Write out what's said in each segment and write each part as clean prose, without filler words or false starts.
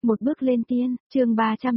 Một bước lên tiên, chương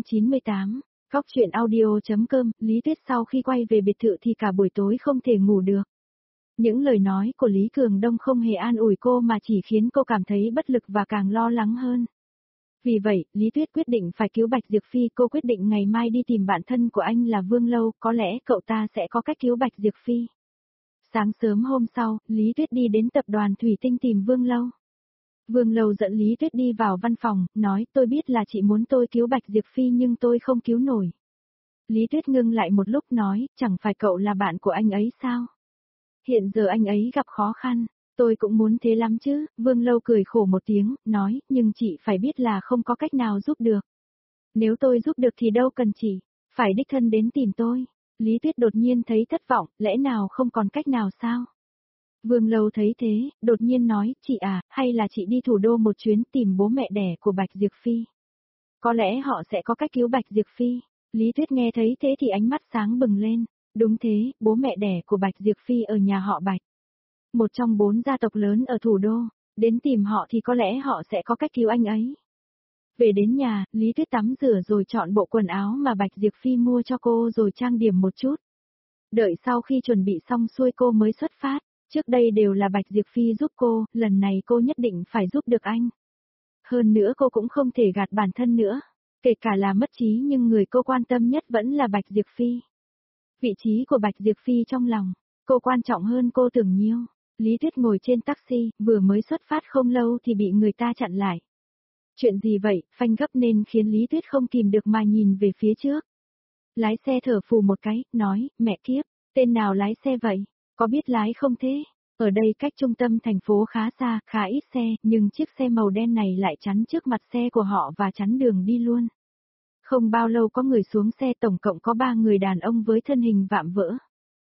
398, Cóc truyện audio.com, Lý Tuyết sau khi quay về biệt thự thì cả buổi tối không thể ngủ được. Những lời nói của Lý Cường Đông không hề an ủi cô mà chỉ khiến cô cảm thấy bất lực và càng lo lắng hơn. Vì vậy, Lý Tuyết quyết định phải cứu Bạch Diệp Phi. Cô quyết định ngày mai đi tìm bạn thân của anh là Vương Lâu, có lẽ cậu ta sẽ có cách cứu Bạch Diệp Phi. Sáng sớm hôm sau, Lý Tuyết đi đến tập đoàn Thủy Tinh tìm Vương Lâu. Vương Lâu dẫn Lý Tuyết đi vào văn phòng, nói tôi biết là chị muốn tôi cứu Bạch Diệp Phi nhưng tôi không cứu nổi. Lý Tuyết ngưng lại một lúc nói, chẳng phải cậu là bạn của anh ấy sao? Hiện giờ anh ấy gặp khó khăn, tôi cũng muốn thế lắm chứ. Vương Lâu cười khổ một tiếng, nói, nhưng chị phải biết là không có cách nào giúp được. Nếu tôi giúp được thì đâu cần chị, phải đích thân đến tìm tôi. Lý Tuyết đột nhiên thấy thất vọng, lẽ nào không còn cách nào sao? Vương Lâu thấy thế, đột nhiên nói, chị à, hay là chị đi thủ đô một chuyến tìm bố mẹ đẻ của Bạch Diệp Phi. Có lẽ họ sẽ có cách cứu Bạch Diệp Phi. Lý Tuyết nghe thấy thế thì ánh mắt sáng bừng lên. Đúng thế, bố mẹ đẻ của Bạch Diệp Phi ở nhà họ Bạch. Một trong 4 gia tộc lớn ở thủ đô, đến tìm họ thì có lẽ họ sẽ có cách cứu anh ấy. Về đến nhà, Lý Tuyết tắm rửa rồi chọn bộ quần áo mà Bạch Diệp Phi mua cho cô rồi trang điểm một chút. Đợi sau khi chuẩn bị xong xuôi cô mới xuất phát. Trước đây đều là Bạch Diệp Phi giúp cô, lần này cô nhất định phải giúp được anh. Hơn nữa cô cũng không thể gạt bản thân nữa. Kể cả là mất trí nhưng người cô quan tâm nhất vẫn là Bạch Diệp Phi. Vị trí của Bạch Diệp Phi trong lòng, cô quan trọng hơn cô tưởng nhiều. Lý Tuyết ngồi trên taxi, vừa mới xuất phát không lâu thì bị người ta chặn lại. Chuyện gì vậy, phanh gấp nên khiến Lý Tuyết không kìm được mà nhìn về phía trước. Lái xe thở phù một cái, nói, mẹ kiếp, tên nào lái xe vậy? Có biết lái không thế? Ở đây cách trung tâm thành phố khá xa, khá ít xe, nhưng chiếc xe màu đen này lại chắn trước mặt xe của họ và chắn đường đi luôn. Không bao lâu có người xuống xe, tổng cộng có 3 người đàn ông với thân hình vạm vỡ.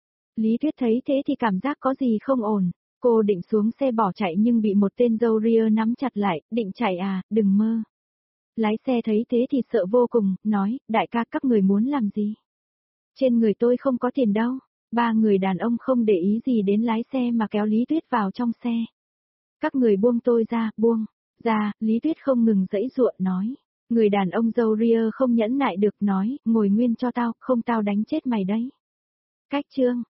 Lý Tuyết thấy thế thì cảm giác có gì không ổn. Cô định xuống xe bỏ chạy nhưng bị một tên râu ria nắm chặt lại, định chạy à, đừng mơ. Lái xe thấy thế thì sợ vô cùng, nói, đại ca các người muốn làm gì? Trên người tôi không có tiền đâu. 3 người đàn ông không để ý gì đến lái xe mà kéo Lý Tuyết vào trong xe. Các người buông tôi ra, buông. Ra, Lý Tuyết không ngừng giãy giụa nói. Người đàn ông râu ria không nhẫn nại được nói, ngồi nguyên cho tao, không tao đánh chết mày đấy. Cách chương.